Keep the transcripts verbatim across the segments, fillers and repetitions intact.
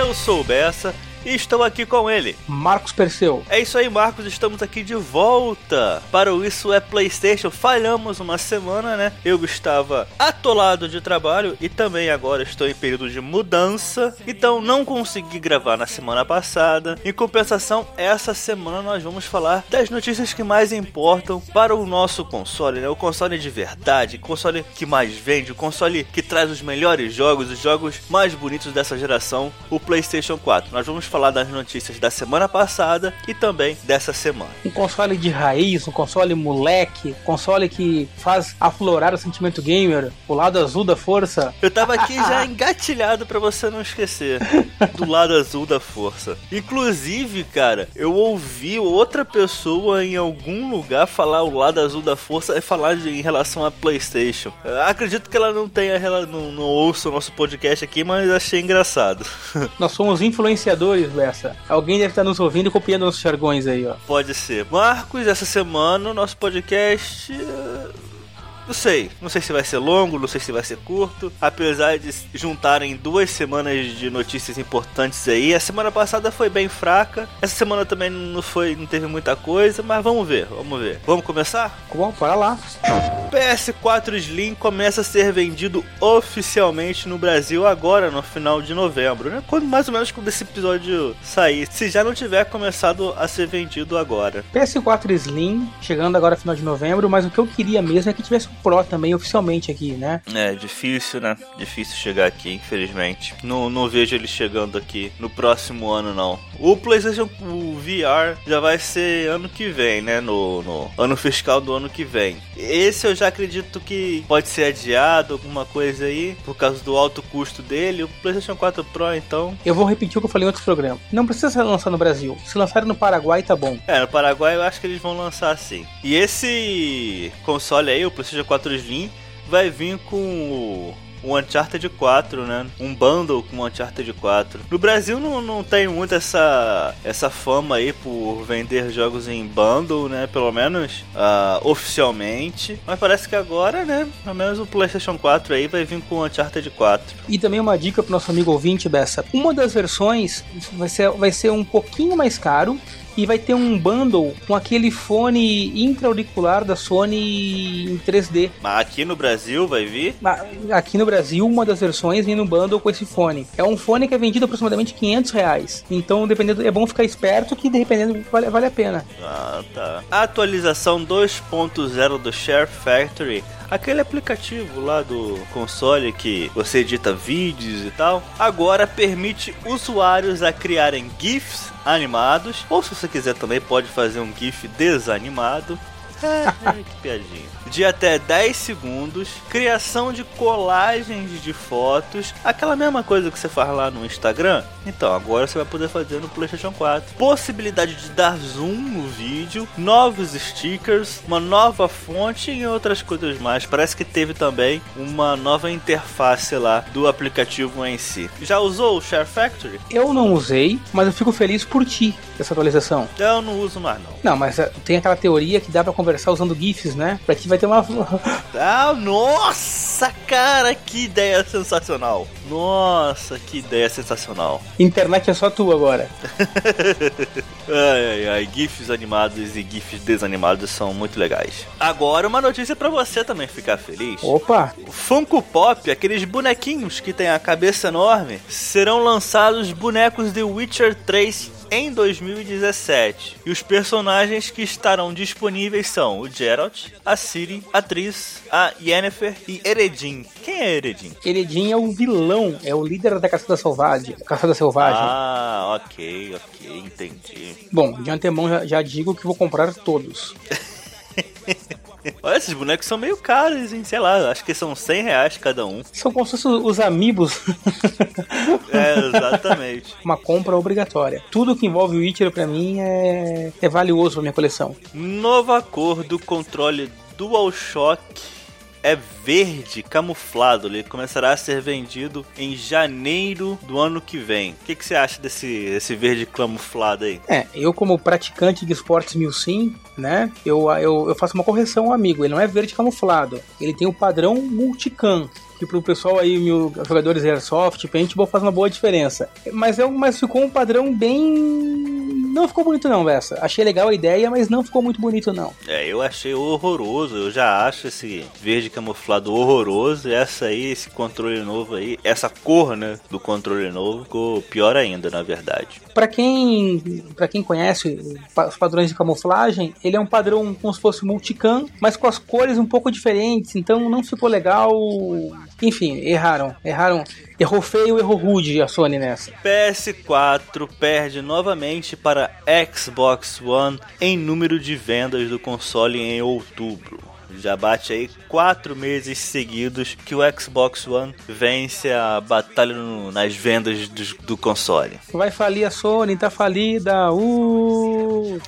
Eu sou o Bessa e estou aqui com ele, Marcos Perseu. É isso aí, Marcos, estamos aqui de volta para o Isso é PlayStation. Falhamos uma semana, né? Eu estava atolado de trabalho e também agora estou em período de mudança, então não consegui gravar na semana passada. Em compensação, essa semana nós vamos falar das notícias que mais importam para o nosso console, né? O console de verdade, o console que mais vende, o console que traz os melhores jogos, os jogos mais bonitos dessa geração, o PlayStation quatro. Nós vamos falar das notícias da semana passada e também dessa semana. Um console de raiz, um console moleque, console que faz aflorar o sentimento gamer, o lado azul da força. Eu tava aqui já engatilhado pra você não esquecer do lado azul da força. Inclusive, cara, eu ouvi outra pessoa em algum lugar falar o lado azul da força e falar de, em relação a PlayStation. Eu acredito que ela não tenha, ela não, não ouça o nosso podcast aqui, mas achei engraçado. Nós somos influenciadores dessa. Alguém deve estar nos ouvindo e copiando nossos jargões aí, ó. Pode ser. Marcos, essa semana o nosso podcast... Não sei, não sei se vai ser longo, não sei se vai ser curto. Apesar de juntarem duas semanas de notícias importantes aí, a semana passada foi bem fraca. Essa semana também não foi, não teve muita coisa, mas vamos ver, vamos ver. Vamos começar? Bom, bora lá. P S quatro Slim começa a ser vendido oficialmente no Brasil agora, no final de novembro, né? Quando, mais ou menos quando esse episódio sair, se já não tiver começado a ser vendido agora. P S quatro Slim, chegando agora no final de novembro, mas o que eu queria mesmo é que tivesse um Pro também oficialmente aqui, né? É, difícil, né? Difícil chegar aqui, infelizmente. Não, não vejo ele chegando aqui no próximo ano, não. O PlayStation o V R já vai ser ano que vem, né? No, no ano fiscal do ano que vem. Esse eu já acredito que pode ser adiado, alguma coisa aí, por causa do alto custo dele. O PlayStation quatro Pro, então... Eu vou repetir o que eu falei em outros programas. Não precisa ser lançado no Brasil. Se lançarem no Paraguai, tá bom. É, no Paraguai eu acho que eles vão lançar sim. E esse console aí, o PlayStation quatro Slim, vai vir com o... o Uncharted quatro, né? Um bundle com o Uncharted quatro. No Brasil não, não tem muito essa, essa fama aí por vender jogos em bundle, né? Pelo menos uh, oficialmente. Mas parece que agora, né? Pelo menos o PlayStation quatro aí vai vir com o Uncharted quatro. E também uma dica pro nosso amigo ouvinte, Bessa. Uma das versões vai ser, vai ser um pouquinho mais caro. E vai ter um bundle com aquele fone intra-auricular da Sony em três D. Mas aqui no Brasil vai vir? Aqui no Brasil, uma das versões vem no bundle com esse fone. É um fone que é vendido aproximadamente quinhentos reais. Então, dependendo, é bom ficar esperto que, dependendo, vale, vale a pena. Ah, tá. A atualização dois ponto zero do Share Factory, aquele aplicativo lá do console que você edita vídeos e tal, agora permite usuários a criarem GIFs animados, ou se você quiser também pode fazer um GIF desanimado. É, que piadinha. De até dez segundos, criação de colagens de fotos, aquela mesma coisa que você faz lá no Instagram. Então, agora você vai poder fazer no PlayStation quatro. Possibilidade de dar zoom no vídeo, novos stickers, uma nova fonte e outras coisas mais. Parece que teve também uma nova interface lá do aplicativo em si. Já usou o Share Factory? Eu não usei, mas eu fico feliz por ti, essa atualização. Eu não uso mais, não. Não, mas tem aquela teoria que dá pra conversar usando GIFs, né? Pra ti vai ter uma... Ah, nossa, cara, que ideia sensacional. Nossa, que ideia sensacional. Internet é só tu agora. Ai, ai, ai, GIFs animados e GIFs desanimados são muito legais. Agora uma notícia pra você também ficar feliz. Opa! O Funko Pop, aqueles bonequinhos que tem a cabeça enorme, serão lançados bonecos de Witcher três em dois mil e dezessete. E os personagens que estarão disponíveis são o Geralt, a Ciri, a Triss, a Yennefer e Eredin. Quem é Eredin? Eredin é o vilão, é o líder da Caçada Selvagem. Caçada Selvagem. Ah, ok, ok, entendi. Bom, de antemão já, já digo que vou comprar todos. Olha, esses bonecos são meio caros, hein? Sei lá, acho que são cem reais cada um. São como se fossem os amiibos. É, exatamente. Uma compra obrigatória. Tudo que envolve o Witcher pra mim é, é valioso pra minha coleção. Nova cor do controle DualShock é verde camuflado. Ele começará a ser vendido em janeiro do ano que vem. O que, que você acha desse, desse verde camuflado aí? É, eu como praticante de esportes Milsim, né, eu, eu, eu faço uma correção, amigo. Ele não é verde camuflado. Ele tem o padrão multicam, que pro pessoal aí, mil jogadores Airsoft, Paintball, faz uma boa diferença. Mas, é, mas ficou um padrão bem... Não ficou bonito não, Bessa. Achei legal a ideia, mas não ficou muito bonito não. É, eu achei horroroso. Eu já acho esse verde camuflado horroroso. E essa aí, esse controle novo aí, essa cor, né, do controle novo, ficou pior ainda, na verdade. Pra quem, pra quem conhece os padrões de camuflagem, ele é um padrão como se fosse multicam, mas com as cores um pouco diferentes, então não ficou legal. Enfim, erraram. Erraram. Errou feio, errou rude a Sony nessa. P S quatro perde novamente para Xbox One em número de vendas do console em outubro. Já bate aí quatro meses seguidos que o Xbox One vence a batalha no, nas vendas do, do console. Vai falir a Sony, tá falida. Uh!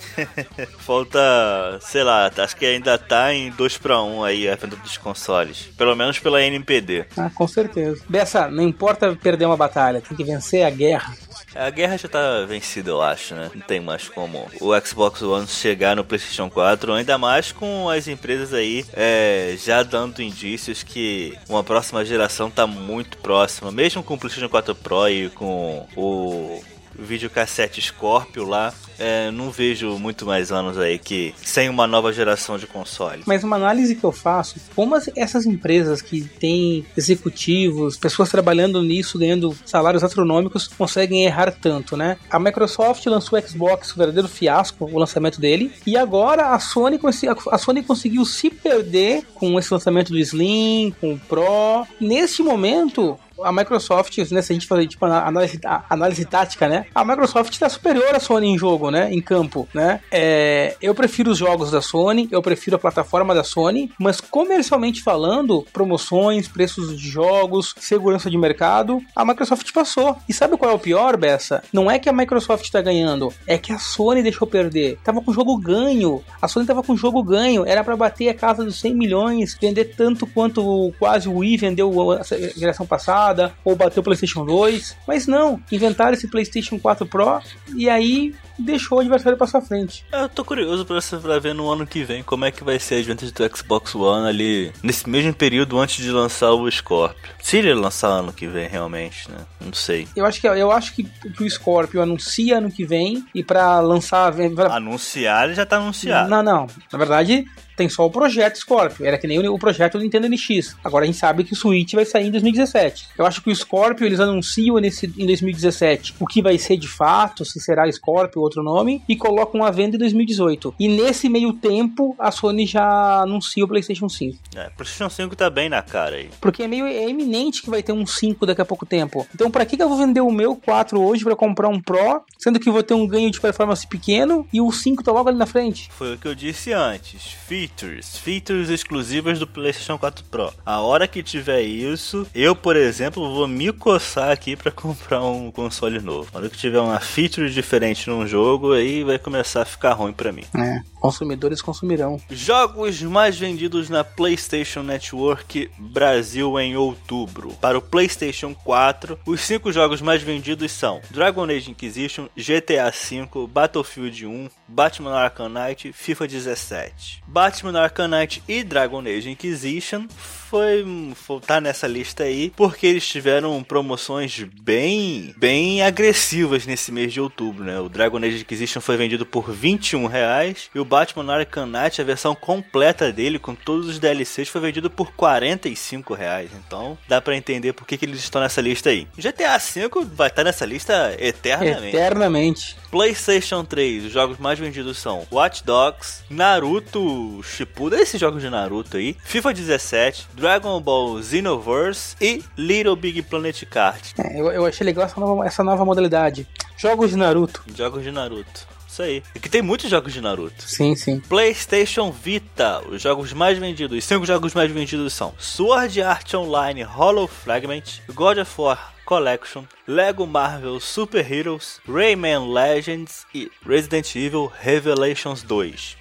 Falta, sei lá, acho que ainda tá em dois para um aí a venda dos consoles. Pelo menos pela N P D. Ah, com certeza. Bessa, não importa perder uma batalha, tem que vencer a guerra. A guerra já tá vencida, eu acho, né? Não tem mais como o Xbox One chegar no PlayStation quatro, ainda mais com as empresas aí é, já dando indícios que uma próxima geração tá muito próxima, mesmo com o PlayStation quatro Pro e com o videocassete Scorpio lá, é, não vejo muito mais anos aí que sem uma nova geração de console. Mas uma análise que eu faço, como as, essas empresas que têm executivos, pessoas trabalhando nisso, ganhando salários astronômicos, conseguem errar tanto, né? A Microsoft lançou o Xbox, um verdadeiro fiasco, o lançamento dele, e agora a Sony, a Sony conseguiu se perder com esse lançamento do Slim, com o Pro. Neste momento, a Microsoft, né, se a gente fazer tipo análise, análise tática, né, a Microsoft está superior à Sony em jogo, né, em campo, né. É, eu prefiro os jogos da Sony, eu prefiro a plataforma da Sony, mas comercialmente falando, promoções, preços de jogos, segurança de mercado, a Microsoft passou. E sabe qual é o pior, Bessa? Não é que a Microsoft está ganhando, é que a Sony deixou perder. Tava com jogo ganho, a Sony tava com jogo ganho, era para bater a casa dos cem milhões, vender tanto quanto quase o Wii vendeu a geração passada, ou bateu o PlayStation dois, mas não, inventaram esse PlayStation quatro Pro e aí deixou o adversário passar à frente. Eu tô curioso pra, pra ver no ano que vem como é que vai ser as vendas do Xbox One ali nesse mesmo período antes de lançar o Scorpio. Se ele lançar ano que vem realmente, né? Não sei. Eu acho que, eu acho que, que o Scorpio anuncia ano que vem e pra lançar... Pra... Anunciar, ele já tá anunciado. Não, não. Na verdade, tem só o projeto Scorpio. Era que nem o, o projeto do Nintendo N X. Agora a gente sabe que o Switch vai sair em dois mil e dezessete. Eu acho que o Scorpio eles anunciam nesse, em dois mil e dezessete o que vai ser de fato, se será Scorpio ou outro nome, e colocam a venda em dois mil e dezoito. E nesse meio tempo, a Sony já anuncia o PlayStation cinco. É, o PlayStation cinco tá bem na cara aí. Porque é meio é iminente que vai ter um cinco daqui a pouco tempo. Então pra que, que eu vou vender o meu quatro hoje pra comprar um Pro, sendo que eu vou ter um ganho de performance pequeno e o cinco tá logo ali na frente? Foi o que eu disse antes. Features. Features exclusivas do PlayStation quatro Pro. A hora que tiver isso, eu, por exemplo, vou me coçar aqui pra comprar um console novo. A hora que tiver uma feature diferente num jogo, aí vai começar a ficar ruim pra mim. É, consumidores consumirão. Jogos mais vendidos na PlayStation Network Brasil em outubro. Para o PlayStation quatro, os cinco jogos mais vendidos são Dragon Age Inquisition, G T A cinco, Battlefield um, Batman Arkham Knight, FIFA dezessete. Batman Arkham Knight e Dragon Age Inquisition foi, foi tá nessa lista aí porque eles tiveram promoções bem bem agressivas nesse mês de outubro, né? O Dragon Age Inquisition foi vendido por vinte e um reais e o Batman Arkham Knight, a versão completa dele com todos os D L Cs, foi vendido por quarenta e cinco reais. Então dá pra entender por que, que eles estão nessa lista aí. G T A cinco vai estar nessa lista eternamente. Eternamente. PlayStation três, os jogos mais vendidos são Watch Dogs, Naruto Shippuden, esses jogos de Naruto aí, FIFA dezessete, Dragon Ball Xenoverse e Little Big Planet Kart. É, eu, eu achei legal essa nova, essa nova modalidade. Jogos de Naruto. Jogos de Naruto. Isso aí. E que tem muitos jogos de Naruto. Sim, sim. PlayStation Vita. Os jogos mais vendidos. Os cinco jogos mais vendidos são Sword Art Online Hollow Fragment, God of War Collection, Lego Marvel Super Heroes, Rayman Legends e Resident Evil Revelations dois.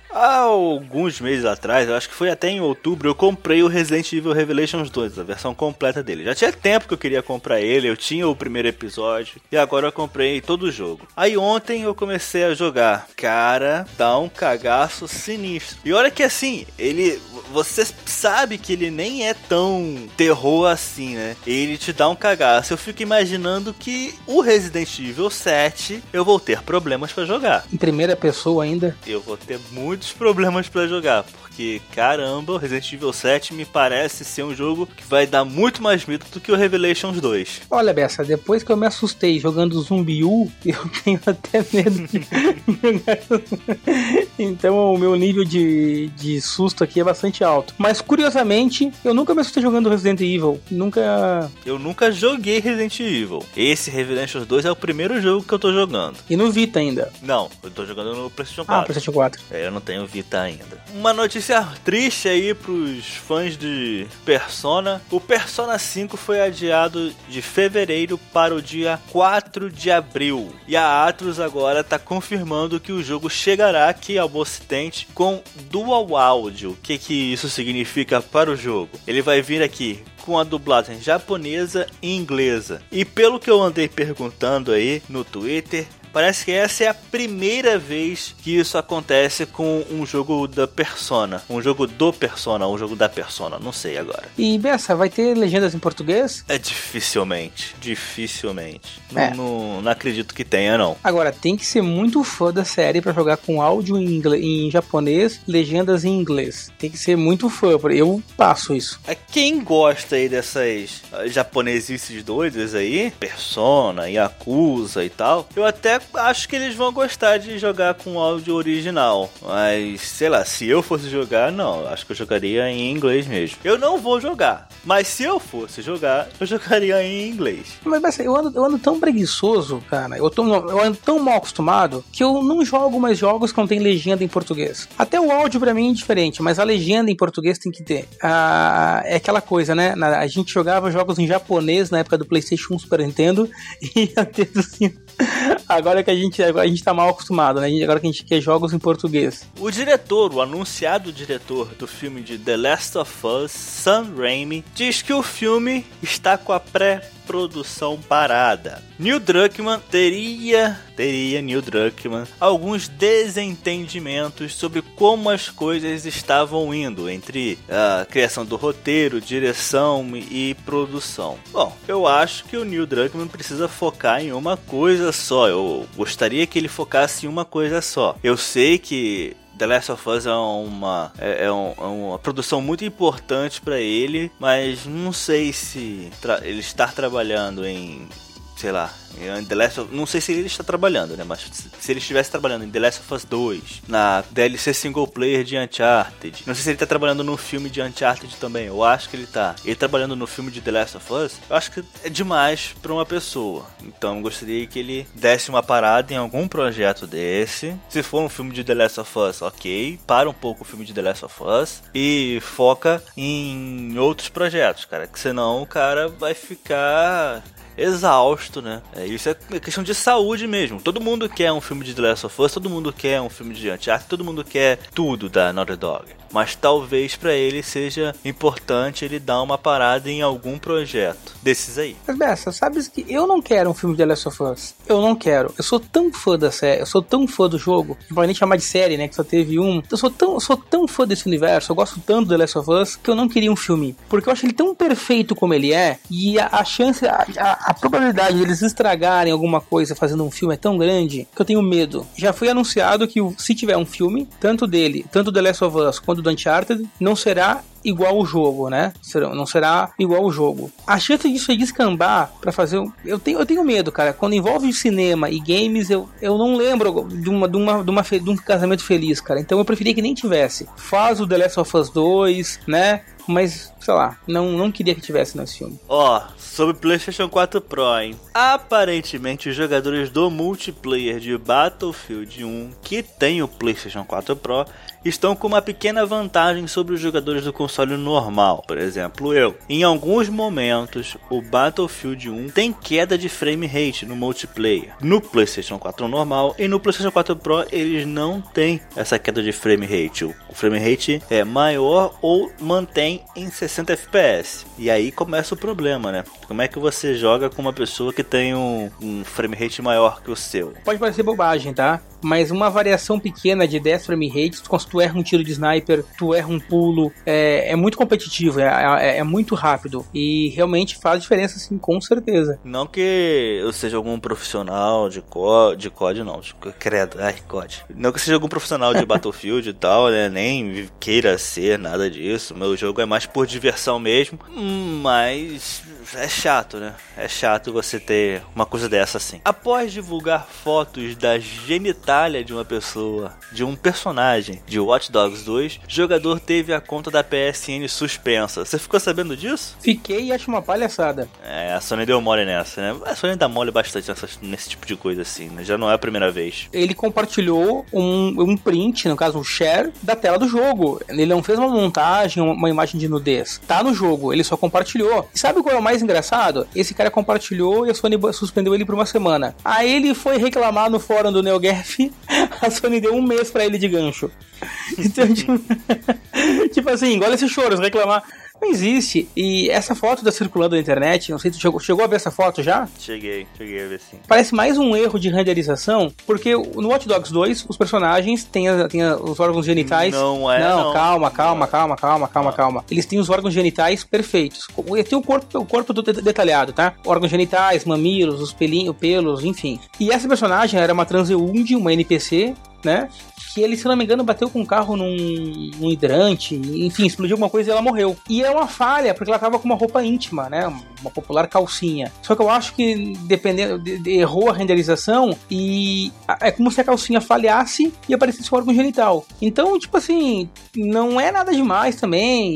Há alguns meses atrás, eu acho que foi até em outubro, eu comprei o Resident Evil Revelations dois, a versão completa dele. Já tinha tempo que eu queria comprar ele, eu tinha o primeiro episódio, e agora eu comprei todo o jogo. Aí ontem eu comecei a jogar. Cara, dá um cagaço sinistro. E olha que assim, ele... Você sabe que ele nem é tão terror assim, né? Ele te dá um cagaço. Eu fico imaginando que o Resident Evil sete eu vou ter problemas pra jogar. Em primeira pessoa ainda? Eu vou ter muitos problemas pra jogar, porque caramba, o Resident Evil sete me parece ser um jogo que vai dar muito mais medo do que o Revelations dois. Olha, Bessa, depois que eu me assustei jogando Zumbi U, eu tenho até medo de jogar. Então o meu nível de, de susto aqui é bastante alto. Mas curiosamente, eu nunca me assustei jogando Resident Evil. Nunca... Eu nunca joguei Resident Evil. Esse Revelations dois é o primeiro jogo que eu tô jogando. E no Vita ainda? Não, eu tô jogando no PlayStation quatro. Ah, PlayStation quatro. É, eu não tenho Vita ainda. Uma notícia triste aí pros fãs de Persona. O Persona cinco foi adiado de fevereiro para o dia quatro de abril. E a Atlus agora tá confirmando que o jogo chegará aqui ao Ocidente com Dual Audio. O que que isso significa para o jogo? Ele vai vir aqui com a dublagem japonesa e inglesa. E pelo que eu andei perguntando aí no Twitter, parece que essa é a primeira vez que isso acontece com um jogo da Persona. Um jogo do Persona, um jogo da Persona, não sei agora. E Bessa, vai ter legendas em português? É dificilmente, dificilmente. É. Não, não, não acredito que tenha, não. Agora, tem que ser muito fã da série pra jogar com áudio em, inglês, em japonês, legendas em inglês. Tem que ser muito fã, eu passo isso. Quem gosta aí dessas japonesices doidas aí, Persona, Yakuza e tal, eu até acho que eles vão gostar de jogar com áudio original. Mas, sei lá, se eu fosse jogar, não. Acho que eu jogaria em inglês mesmo. Eu não vou jogar. Mas se eu fosse jogar, eu jogaria em inglês. Mas, mas eu, ando, eu ando tão preguiçoso, cara. Eu, tô, eu ando tão mal acostumado que eu não jogo mais jogos que não tem legenda em português. Até o áudio pra mim é diferente, mas a legenda em português tem que ter. Ah, é aquela coisa, né? A gente jogava jogos em japonês na época do PlayStation um, Super Nintendo e ia ter assim... Agora que a gente, a gente tá mal acostumado, né? Agora que a gente quer jogos em português. O diretor, o anunciado diretor do filme de The Last of Us, Sam Raimi, diz que o filme está com a pré-produção parada. Neil Druckmann teria, teria Neil Druckmann, alguns desentendimentos sobre como as coisas estavam indo entre a criação do roteiro, direção e produção. Bom, eu acho que o Neil Druckmann precisa focar em uma coisa só. Eu gostaria que ele focasse em uma coisa só. Eu sei que The Last of Us é uma, é, é, um, é uma produção muito importante para ele, mas não sei se tra- ele estar trabalhando em, sei lá, em The Last of, não sei se ele está trabalhando, né? Mas se ele estivesse trabalhando em The Last of Us dois, na D L C single player de Uncharted, não sei se ele está trabalhando no filme de Uncharted também. Eu acho que ele tá. Ele trabalhando no filme de The Last of Us, eu acho que é demais para uma pessoa. Então eu gostaria que ele desse uma parada em algum projeto desse. Se for um filme de The Last of Us, ok, para um pouco o filme de The Last of Us e foca em outros projetos, cara, que senão o cara vai ficar exausto, né? É, isso é questão de saúde mesmo. Todo mundo quer um filme de The Last of Us, todo mundo quer um filme de Uncharted, todo mundo quer tudo da Naughty Dog. Mas talvez pra ele seja importante ele dar uma parada em algum projeto desses aí. Mas Bessa, sabes que eu não quero um filme de The Last of Us. Eu não quero. Eu sou tão fã da série, eu sou tão fã do jogo, não pode nem chamar de série, né, que só teve um. Eu sou tão, eu sou tão fã desse universo, eu gosto tanto do The Last of Us, que eu não queria um filme. Porque eu acho ele tão perfeito como ele é, e a, a chance, a, a, a probabilidade de eles estragarem alguma coisa fazendo um filme é tão grande, que eu tenho medo. Já foi anunciado que se tiver um filme, tanto dele, tanto The Last of Us quanto do Uncharted, não será igual o jogo, né? Não será igual o jogo. A chance disso é descambar pra fazer... Eu tenho, eu tenho medo, cara. Quando envolve cinema e games, eu, eu não lembro de, uma, de, uma, de, uma, de um casamento feliz, cara. Então eu preferia que nem tivesse. Faz o The Last of Us dois, né? Mas, sei lá, não, não queria que tivesse nesse filme. Ó, oh, sobre PlayStation quatro Pro, hein? Aparentemente, os jogadores do multiplayer de Battlefield um que tem o PlayStation quatro Pro estão com uma pequena vantagem sobre os jogadores do console console normal, por exemplo eu, em alguns momentos o Battlefield um tem queda de frame rate no multiplayer. No PlayStation quatro normal e no PlayStation quatro Pro eles não têm essa queda de frame rate. O frame rate é maior ou mantém em sessenta F P S. E aí começa o problema, né? Como é que você joga com uma pessoa que tem um, um frame rate maior que o seu? Pode parecer bobagem, tá? Mas uma variação pequena de dez frame rates, quando tu erra um tiro de sniper, tu erra um pulo, é, é muito competitivo, é, é, é muito rápido. E realmente faz diferença, sim, com certeza. Não que eu seja algum profissional de COD, de COD não, de, credo, ai, COD. Não que eu seja algum profissional de Battlefield e tal, né? Nem queira ser nada disso. Meu jogo é mais por diversão mesmo, mas é chato, né? É chato você ter uma coisa dessa assim. Após divulgar fotos da genitália de uma pessoa, de um personagem de Watch Dogs dois, o jogador teve a conta da P S N suspensa. Você ficou sabendo disso? Fiquei e acho uma palhaçada. É, a Sony deu mole nessa, né? A Sony dá mole bastante nessa, nesse tipo de coisa assim, né? Já não é a primeira vez. Ele compartilhou um, um print, no caso um share, da tela do jogo. Ele não fez uma montagem, uma imagem de nudez. Tá no jogo, ele só compartilhou. E sabe qual é o mais engraçado? Esse cara compartilhou e a Sony suspendeu ele por uma semana. Aí ele foi reclamar no fórum do NeoGaf, a Sony deu um mês pra ele de gancho. Então, tipo, tipo assim, olha esse choro, reclamar. Não existe. E essa foto tá circulando na internet, não sei se tu chegou, chegou a ver essa foto já? Cheguei, cheguei a ver sim. Parece mais um erro de renderização, porque no Watch Dogs dois, os personagens têm, a, têm a, os órgãos genitais... Não é, Não, não. calma, calma, calma, calma, calma, calma. Eles têm os órgãos genitais perfeitos. Tem o corpo, o corpo todo detalhado, tá? Órgãos genitais, mamilos, os pelinhos, pelos, enfim. E essa personagem era uma transeunde, uma N P C, né? Que ele, se não me engano, bateu com um carro num, num hidrante, enfim, explodiu alguma coisa e ela morreu. E é uma falha, porque ela tava com uma roupa íntima, né? Uma popular calcinha. Só que eu acho que, dependendo, de, de, errou a renderização e é como se a calcinha falhasse e aparecesse o órgão genital. Então, tipo assim, não é nada demais também.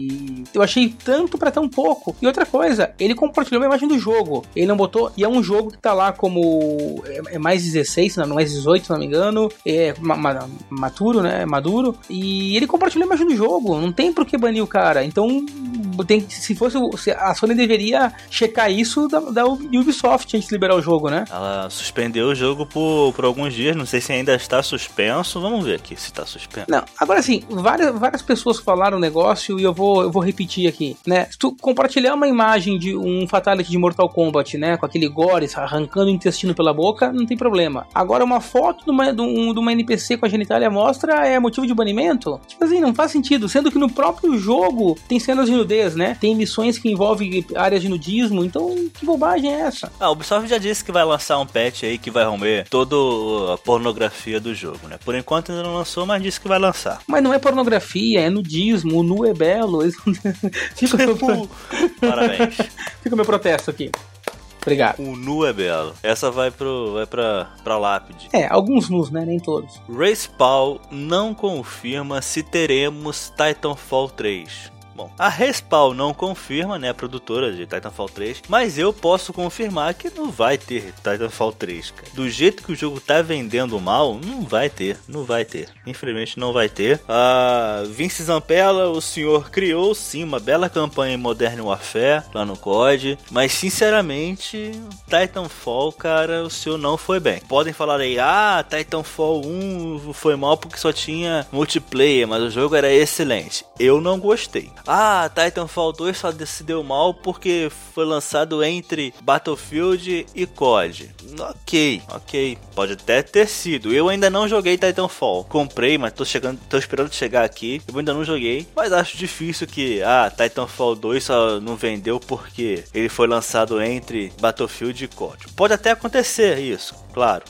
E eu achei tanto pra tão pouco. E outra coisa, ele compartilhou uma imagem do jogo. Ele não botou, e é um jogo que tá lá como é, é mais dezesseis, não, mais dezoito, se não me engano. É uma, uma maturo, né? Maduro. E ele compartilhou a imagem do jogo. Não tem por que banir o cara. Então, tem, se fosse se a Sony deveria checar isso da, da Ubisoft antes de liberar o jogo, né? Ela suspendeu o jogo por, por alguns dias. Não sei se ainda está suspenso. Vamos ver aqui se está suspenso. Não, agora sim, várias, várias pessoas falaram o negócio e eu vou, eu vou repetir aqui, né? Se tu compartilhar uma imagem de um Fatality de Mortal Kombat, né? Com aquele gore arrancando o intestino pela boca, não tem problema. Agora, uma foto de uma, de um, de uma N P C com a genitália à mostra é motivo de banimento? Tipo assim, não faz sentido. Sendo que no próprio jogo tem cenas de nudez, né? Tem missões que envolvem áreas de nudismo. Então, que bobagem é essa? Ah, o Ubisoft já disse que vai lançar um patch aí que vai romper toda a pornografia do jogo, né? Por enquanto ainda não lançou, mas disse que vai lançar. Mas não é pornografia, é nudismo. O nu é belo. Fica o meu... Parabéns. Fica o meu protesto aqui. Obrigado. O nu é belo. Essa vai pro vai pra, pra lápide. É, alguns nus, né? Nem todos. Respawn não confirma se teremos Titanfall três. Bom, a Respawn não confirma, né, a produtora de Titanfall três, mas eu posso confirmar que não vai ter Titanfall três, cara. Do jeito que o jogo tá vendendo mal, não vai ter, não vai ter. Infelizmente não vai ter. A Vince Zampella, o senhor criou sim uma bela campanha em Modern Warfare lá no C O D, mas sinceramente, Titanfall, cara, o senhor não foi bem. Podem falar aí, ah, Titanfall um foi mal porque só tinha multiplayer, mas o jogo era excelente. Eu não gostei. Ah, Titanfall dois só se deu mal porque foi lançado entre Battlefield e C O D. Ok, ok, pode até ter sido. Eu ainda não joguei Titanfall. Comprei, mas tô, chegando, tô esperando chegar aqui. Eu ainda não joguei, mas acho difícil que ah, Titanfall dois só não vendeu porque ele foi lançado entre Battlefield e C O D. Pode até acontecer isso, claro,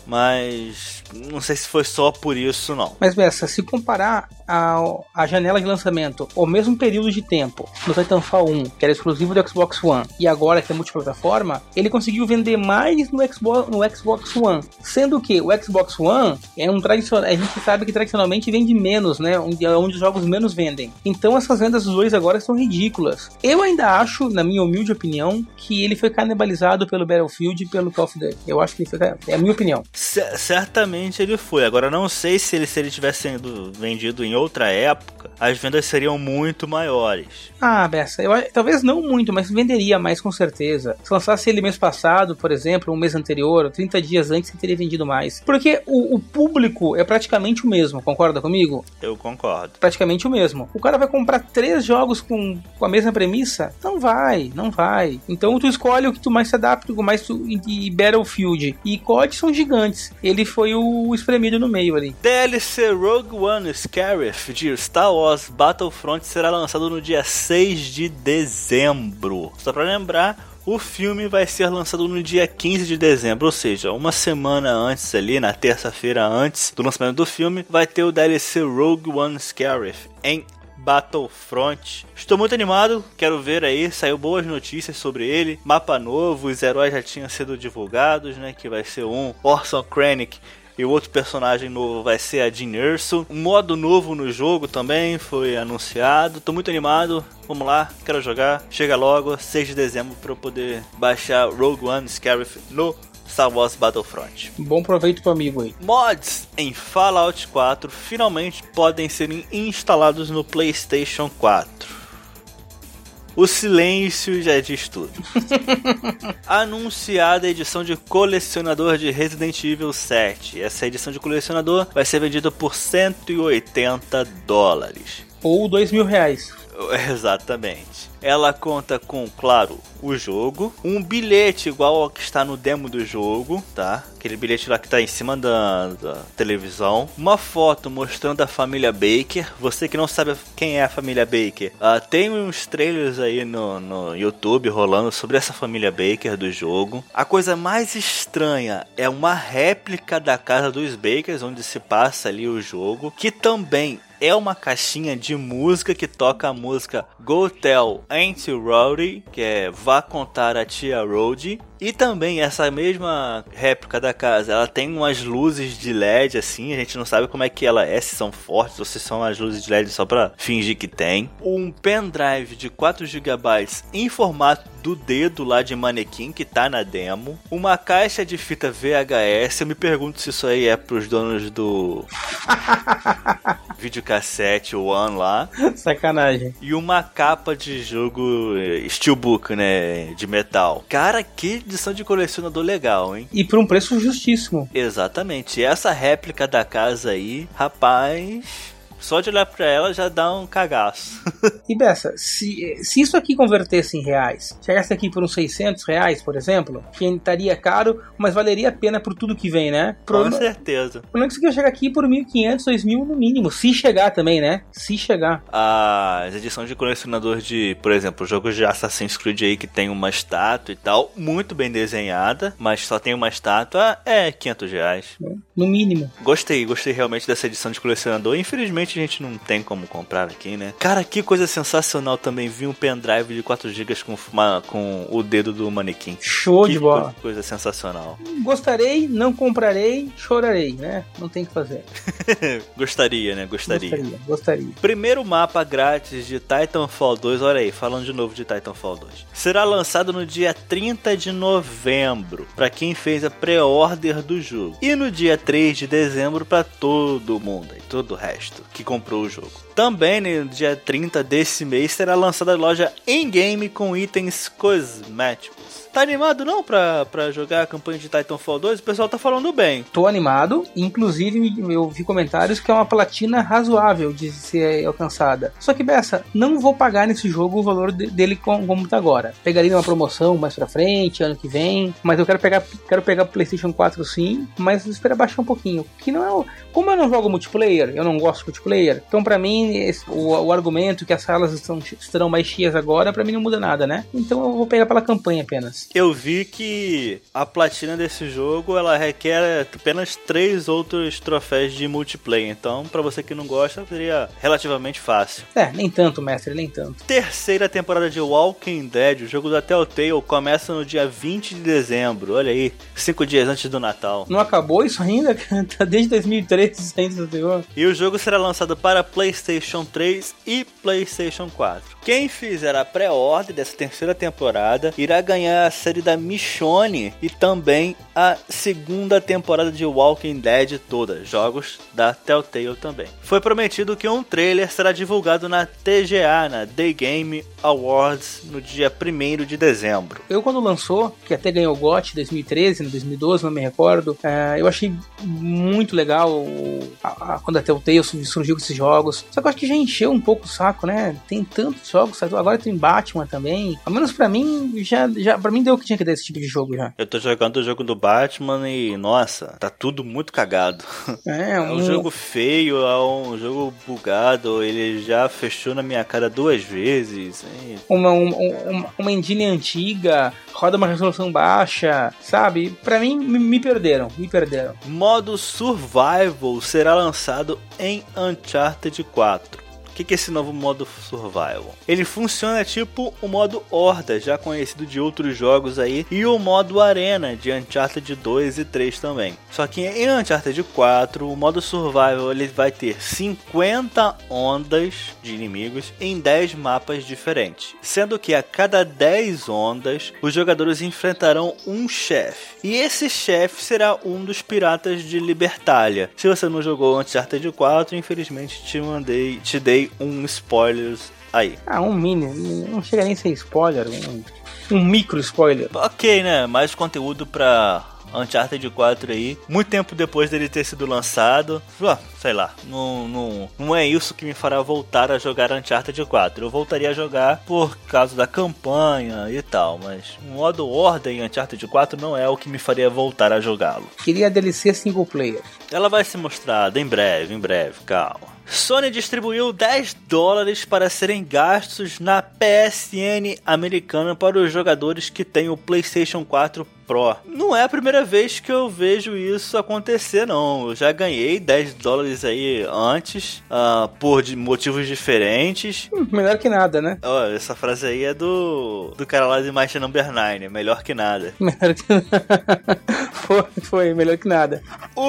mas não sei se foi só por isso não. Mas Bessa, se comparar a, a janela de lançamento, o mesmo período de tempo no Titanfall um, que era exclusivo do Xbox One, e agora que é multiplataforma, ele conseguiu vender mais no Xbox, no Xbox One, sendo que o Xbox One é um tradicional, a gente sabe que tradicionalmente vende menos, né, onde, onde os jogos menos vendem. Então essas vendas dos dois agora são ridículas. Eu ainda acho, na minha humilde opinião, que ele foi canibalizado pelo Battlefield e pelo Call of Duty. Eu acho que ele foi, é a minha, opinião. C- certamente ele foi. Agora, não sei se ele, se ele tivesse sendo vendido em outra época, as vendas seriam muito maiores. Ah, Bessa, eu, talvez não muito, mas venderia mais com certeza. Se lançasse ele mês passado, por exemplo, um mês anterior, trinta dias antes, ele teria vendido mais. Porque o, o público é praticamente o mesmo, concorda comigo? Eu concordo. Praticamente o mesmo. O cara vai comprar três jogos com, com a mesma premissa? Não vai, não vai. Então tu escolhe o que tu mais se adapta, o mais tu, e Battlefield e C O D são gigantes. Ele foi o espremido no meio ali. D L C Rogue One Scarif de Star Wars Battlefront será lançado no dia seis de dezembro. Só pra lembrar, o filme vai ser lançado no dia quinze de dezembro, ou seja, uma semana antes ali, na terça-feira antes do lançamento do filme, vai ter o D L C Rogue One Scarif em Battlefront. Estou muito animado, quero ver aí, saiu boas notícias sobre ele, mapa novo, os heróis já tinham sido divulgados, né, que vai ser um Orson Krennic e o outro personagem novo vai ser a Jyn Erso. Um modo novo no jogo também foi anunciado, tô muito animado, vamos lá, quero jogar, chega logo, seis de dezembro para eu poder baixar Rogue One Scarif no Star Wars Battlefront. Bom proveito pro amigo aí. Mods em Fallout quatro finalmente podem ser instalados no PlayStation quatro. O silêncio já diz tudo. Anunciada a edição de colecionador de Resident Evil sete. Essa edição de colecionador vai ser vendida por cento e oitenta dólares. Ou dois mil reais. Exatamente. Ela conta com, claro, o jogo, um bilhete igual ao que está no demo do jogo, tá? Aquele bilhete lá que está em cima da, da televisão. Uma foto mostrando a família Baker. Você que não sabe quem é a família Baker, uh, tem uns trailers aí no, no YouTube rolando sobre essa família Baker do jogo. A coisa mais estranha é uma réplica da casa dos Bakers, onde se passa ali o jogo, que também é uma caixinha de música que toca a música Go Tell Auntie Rhodey, que é Vá Contar a Tia Rhodey. E também essa mesma réplica da casa, ela tem umas luzes de L E D assim, a gente não sabe como é que ela é, se são fortes ou se são as luzes de L E D só pra fingir que tem. Um pendrive de quatro gigabytes em formato do dedo lá de manequim que tá na demo. Uma caixa de fita V H S, eu me pergunto se isso aí é pros donos do videocassete One lá. Sacanagem. E uma capa de jogo Steelbook, né, de metal. Cara, que edição de colecionador legal, hein? E por um preço justíssimo. Exatamente. Essa réplica da casa aí, rapaz, só de olhar pra ela já dá um cagaço. E Bessa, se, se isso aqui convertesse em reais, chegasse aqui por uns seiscentos reais, por exemplo, que estaria caro, mas valeria a pena por tudo que vem, né? Com Pro... certeza. O problema é que isso aqui vai chegar aqui por mil e quinhentos, dois mil no mínimo, se chegar também, né? Se chegar. As edições de colecionador de, por exemplo, jogos de Assassin's Creed aí que tem uma estátua e tal, muito bem desenhada, mas só tem uma estátua, é quinhentos reais. No mínimo. Gostei, gostei realmente dessa edição de colecionador. Infelizmente a gente não tem como comprar aqui, né? Cara, que coisa sensacional também. Vi um pendrive de quatro gigas com, uma, com o dedo do manequim. Show que de bola. Coisa sensacional. Gostarei, não comprarei, chorarei, né? Não tem o que fazer. Gostaria, né? Gostaria. Gostaria, gostaria. Primeiro mapa grátis de Titanfall dois. Olha aí, falando de novo de Titanfall dois. Será lançado no dia trinta de novembro, para quem fez a pré-order do jogo. E no dia três de dezembro para todo mundo e todo o resto que comprou o jogo. Também no dia trinta desse mês será lançada a loja in-game com itens cosméticos. Tá animado não pra, pra jogar a campanha de Titanfall dois? O pessoal tá falando bem. Tô animado, inclusive eu vi comentários que é uma platina razoável de ser alcançada. Só que, Bessa, não vou pagar nesse jogo o valor de, dele como, como tá agora. Pegaria uma promoção mais pra frente, ano que vem, mas eu quero pegar quero pegar pro PlayStation quatro sim, mas espera baixar um pouquinho. Que não é o, como eu não jogo multiplayer, eu não gosto de multiplayer, então pra mim esse, o, o argumento que as salas estão, estarão mais cheias agora, pra mim não muda nada, né? Então eu vou pegar pela campanha apenas. Eu vi que a platina desse jogo ela requer apenas três outros troféus de multiplayer. Então, pra você que não gosta, seria relativamente fácil. É, nem tanto, mestre, nem tanto. Terceira temporada de Walking Dead, o jogo da Telltale, começa no dia vinte de dezembro. Olha aí, cinco dias antes do Natal. Não acabou isso ainda? Tá desde dois mil e treze ainda. E o jogo será lançado para PlayStation três e PlayStation quatro. Quem fizer a pré-ordem dessa terceira temporada irá ganhar a série da Michonne e também a segunda temporada de Walking Dead toda, jogos da Telltale também. Foi prometido que um trailer será divulgado na T G A, na The Game Awards, no dia primeiro de dezembro. Eu, quando lançou, que até ganhou o G O T dois mil e treze, dois mil e doze, não me recordo, uh, eu achei muito legal a, a, quando a Telltale surgiu com esses jogos. Só que eu acho que já encheu um pouco o saco, né? Tem tantos jogos, agora tem Batman também. Ao menos pra mim, já, já pra mim deu o que tinha que dar esse tipo de jogo já. Eu tô jogando o jogo do Batman e, nossa, tá tudo muito cagado. É, um, é um jogo feio, é um jogo bugado, ele já fechou na minha cara duas vezes. Hein? Uma, uma, uma engine antiga, roda uma resolução baixa, sabe? Pra mim, me, me perderam, me perderam. Modo Survival será lançado em Uncharted quatro. O que, que é esse novo modo Survival? Ele funciona tipo o modo Horda, já conhecido de outros jogos aí, e o modo Arena, de Uncharted dois e três também. Só que em Uncharted quatro, o modo Survival ele vai ter cinquenta ondas de inimigos em dez mapas diferentes. Sendo que a cada dez ondas, os jogadores enfrentarão um chefe. E esse chefe será um dos piratas de Libertalia. Se você não jogou Uncharted quatro, infelizmente te mandei, te dei um spoilers aí. Ah, um mini, não chega nem a ser spoiler, um, um micro spoiler. Ok, né? Mais conteúdo pra Uncharted quatro aí, muito tempo depois dele ter sido lançado. Ah, sei lá, não, não, não é isso que me fará voltar a jogar Uncharted quatro. Eu voltaria a jogar por causa da campanha e tal, mas o modo Horda em Uncharted quatro não é o que me faria voltar a jogá-lo. Queria a D L C single player. Ela vai ser mostrada em breve, em breve, calma. Sony distribuiu dez dólares para serem gastos na P S N americana para os jogadores que têm o PlayStation quatro Pro. Não é a primeira vez que eu vejo isso acontecer, não. Eu já ganhei dez dólares aí antes, uh, por motivos diferentes. Hum, melhor que nada, né? Oh, essa frase aí é do, do cara lá de Mighty Number nove, melhor que nada. Melhor que nada. foi, foi, melhor que nada.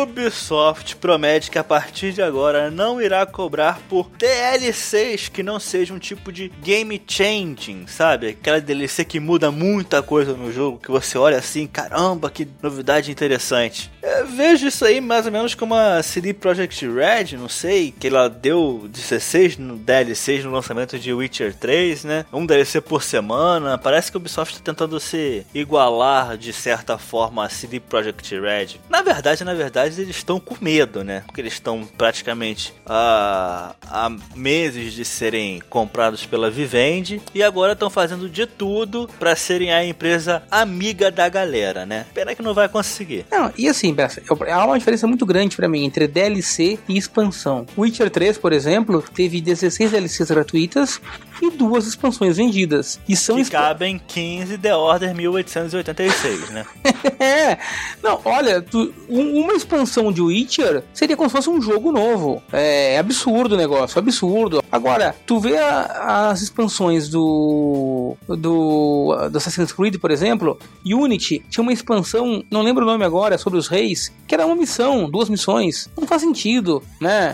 Ubisoft promete que a partir de agora não irá cobrar por D L Cs que não sejam um tipo de game changing, sabe? Aquela D L C que muda muita coisa no jogo, que você olha assim, caramba, que novidade interessante. Eu vejo isso aí mais ou menos como a C D Projekt Red, não sei, que ela deu dezesseis no D L Cs no lançamento de Witcher três, né? Um D L C por semana. Parece que a Ubisoft está tentando se igualar de certa forma a C D Projekt Red. Na verdade, na verdade, eles estão com medo, né? Porque eles estão praticamente há, há meses de serem comprados pela Vivendi e agora estão fazendo de tudo para serem a empresa amiga da galera, né? Pena que não vai conseguir. Não, e assim, há uma diferença muito grande pra mim entre D L C e expansão. Witcher três, por exemplo, teve dezesseis D L Cs gratuitas e duas expansões vendidas. E são que exp... cabem quinze The Order mil oitocentos e oitenta e seis, né? É, não, olha, tu, um, uma expansão de Witcher seria como se fosse um jogo novo. É, é absurdo o negócio, absurdo. Agora, tu vê a, as expansões do, do do Assassin's Creed, por exemplo, Unity tinha uma expansão, não lembro o nome agora, sobre os reis, que era uma missão, duas missões. Não faz sentido, né?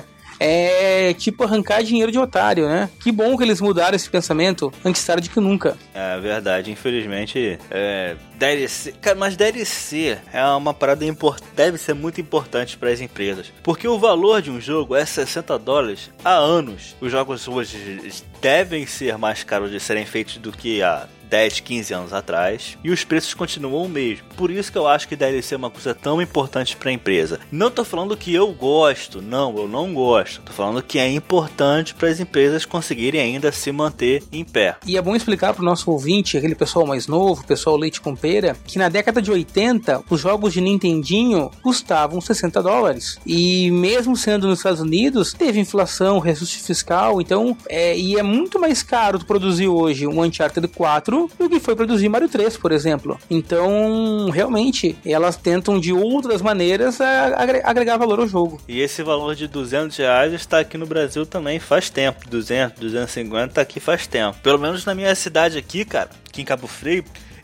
É tipo arrancar dinheiro de otário, né? Que bom que eles mudaram esse pensamento antes tarde que nunca. É verdade, infelizmente é, D L C, cara, mas D L C é uma parada import, deve ser muito importante para as empresas, porque o valor de um jogo é sessenta dólares há anos. Os jogos hoje devem ser mais caros de serem feitos do que há dez, quinze anos atrás, e os preços continuam o mesmo. Por isso que eu acho que D L C é uma coisa tão importante para a empresa. Não tô falando que eu gosto, não, eu não gosto. Tô falando que é importante para as empresas conseguirem ainda se manter em pé. E é bom explicar pro nosso ouvinte, aquele pessoal mais novo, pessoal leite com pera, que na década de oitenta, os jogos de Nintendinho custavam sessenta dólares. E mesmo sendo nos Estados Unidos, teve inflação, reajuste fiscal, então, é, e é muito mais caro tu produzir hoje um Uncharted quatro do que foi produzir Mario três, por exemplo. Então, realmente, elas tentam de outras maneiras agregar valor ao jogo. E esse valor de duzentos reais está aqui no Brasil também faz tempo. duzentos, duzentos e cinquenta está aqui faz tempo. Pelo menos na minha cidade aqui, cara, aqui em Cabo Frio,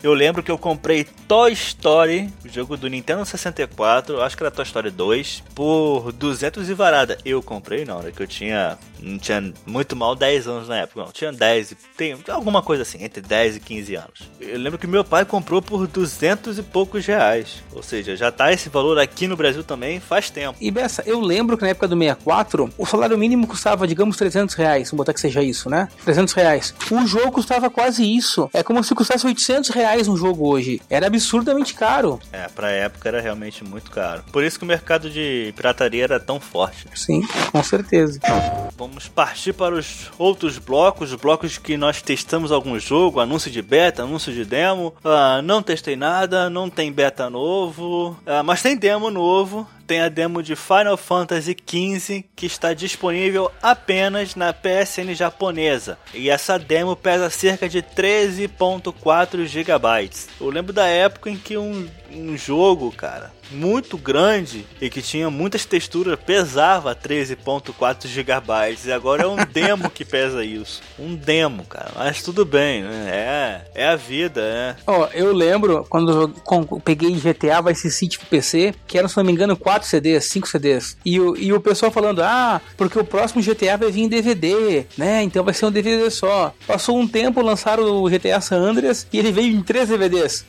Eu lembro que eu comprei Toy Story, o jogo do Nintendo sessenta e quatro, acho que era Toy Story dois, por duzentos e varada. Eu comprei na hora que eu tinha, não tinha muito mal dez anos na época, não, tinha dez, tem alguma coisa assim, entre dez e quinze anos. Eu lembro que meu pai comprou por duzentos e poucos reais, ou seja, já tá esse valor aqui no Brasil também faz tempo. E Bessa, eu lembro que na época do sessenta e quatro, o salário mínimo custava, digamos, trezentos reais, vamos botar que seja isso, né? trezentos reais. O jogo custava quase isso. É como se custasse oitocentos reais um jogo hoje. Era absurdamente caro. É, pra época era realmente muito caro. Por isso que o mercado de pirataria era tão forte. Sim, com certeza. Vamos partir para os outros blocos, os blocos que nós testamos algum jogo, anúncio de beta, anúncio de demo. Ah, não testei nada, não tem beta novo, ah, mas tem demo novo. Tem a demo de Final Fantasy quinze, que está disponível apenas na P S N japonesa. E essa demo pesa cerca de treze vírgula quatro gigabytes. Eu lembro da época em que um, um jogo, cara, muito grande e que tinha muitas texturas, pesava treze vírgula quatro gigabytes. E agora é um demo que pesa isso. Um demo, cara. Mas tudo bem, né? É, é a vida, né? Ó, oh, eu lembro quando eu, quando eu peguei G T A Vice City pro P C, que era, se não me engano, quatro C Ds, cinco C Ds. E o, e o pessoal falando, ah, porque o próximo G T A vai vir em D V D, né? Então vai ser um D V D só. Passou um tempo, lançaram o G T A San Andreas e ele veio em três D V Ds.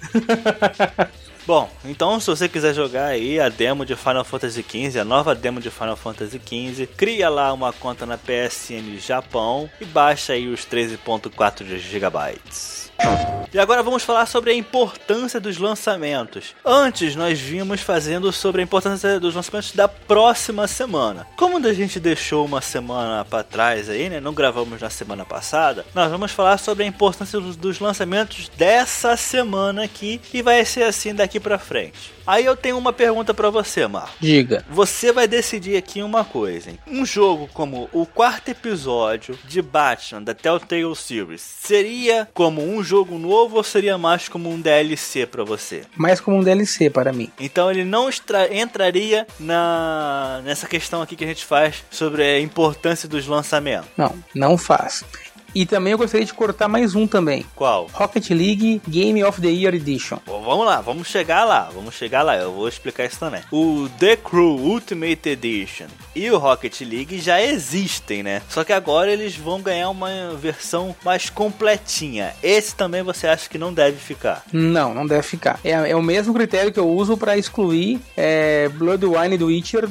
Bom, então se você quiser jogar aí a demo de Final Fantasy quinze, a nova demo de Final Fantasy quinze, cria lá uma conta na P S N Japão e baixa aí os treze vírgula quatro gigabytes. E agora vamos falar sobre a importância dos lançamentos. Antes nós vimos fazendo sobre a importância dos lançamentos da próxima semana. Como a gente deixou uma semana para trás aí, né? Não gravamos na semana passada. Nós vamos falar sobre a importância dos lançamentos dessa semana aqui e vai ser assim daqui para frente. Aí eu tenho uma pergunta pra você, Marco. Diga. Você vai decidir aqui uma coisa, hein? Um jogo como o quarto episódio de Batman da Telltale Series seria como um jogo novo ou seria mais como um D L C pra você? Mais como um D L C para mim. Então ele não extra- entraria na nessa questão aqui que a gente faz sobre a importância dos lançamentos. Não, não faz. E também eu gostaria de cortar mais um também. Qual? Rocket League Game of the Year Edition. Bom, vamos lá, vamos chegar lá, vamos chegar lá, eu vou explicar isso também. O The Crew Ultimate Edition e o Rocket League já existem, né? Só que agora eles vão ganhar uma versão mais completinha. Esse também você acha que não deve ficar? Não, não deve ficar. É, é o mesmo critério que eu uso para excluir é, Blood Wine do Witcher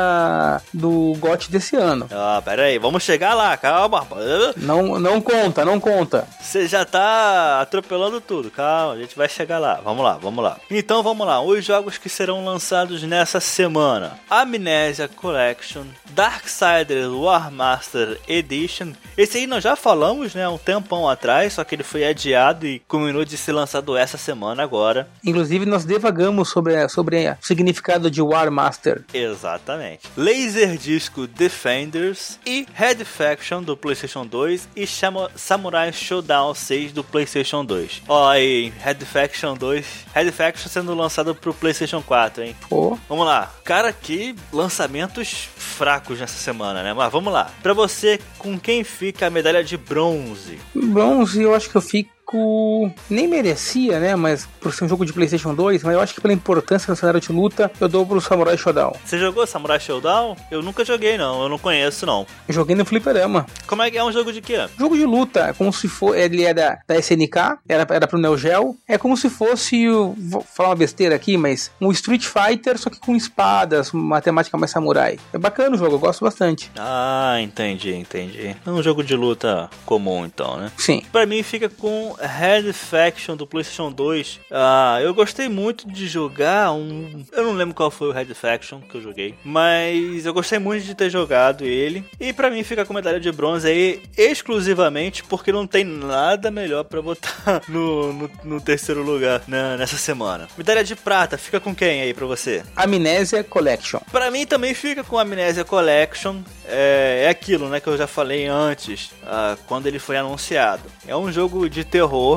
da, do G O T desse ano. Ah, pera aí, vamos chegar lá, calma. Não, não conta, não conta. Você já tá atropelando tudo, calma, a gente vai chegar lá. Vamos lá, vamos lá. Então vamos lá, os jogos que serão lançados nessa semana: Amnesia Collection, Darksiders Warmaster Edition. Esse aí nós já falamos, né, um tempão atrás, só que ele foi adiado e combinou de ser lançado essa semana agora. Inclusive nós devagamos sobre, sobre o significado de Warmaster. Exatamente. Laserdisc Defenders e Red Faction do PlayStation dois e Samurai Showdown seis do PlayStation dois. Ó aí, Red Faction dois, Red Faction sendo lançado pro PlayStation quatro, hein? Pô. Vamos lá. Cara, que lançamentos fracos nessa semana, né? Mas vamos lá. Pra você, com quem fica a medalha de bronze? Bronze, eu acho que eu fico... Nem merecia, né? Mas por ser um jogo de PlayStation dois, mas eu acho que pela importância do cenário de luta, eu dou pro Samurai Showdown. Você jogou Samurai Showdown? Eu nunca joguei, não. Eu não conheço, não. Eu joguei no Fliperama. Como é que é um jogo de quê? Jogo de luta, como se for... Ele é da, da S N K, era, era pro Neo Geo. É como se fosse, o, vou falar uma besteira aqui, mas um Street Fighter, só que com espadas, uma temática mais samurai. É bacana o jogo, eu gosto bastante. Ah, entendi, entendi. É um jogo de luta comum, então, né? Sim. Pra mim fica com Red Faction do PlayStation dois. Ah, eu gostei muito de jogar um... Eu não lembro qual foi o Red Faction que eu joguei, mas eu gostei muito de ter jogado ele. E pra mim fica com medalha de bronze aí exclusivamente porque não tem nada melhor pra botar no, no, no terceiro lugar, né, nessa semana. Medalha de prata fica com quem aí pra você? Amnesia Collection. Pra mim também fica com Amnesia Collection. É, é aquilo, né, que eu já falei antes, ah, quando ele foi anunciado. É um jogo de terror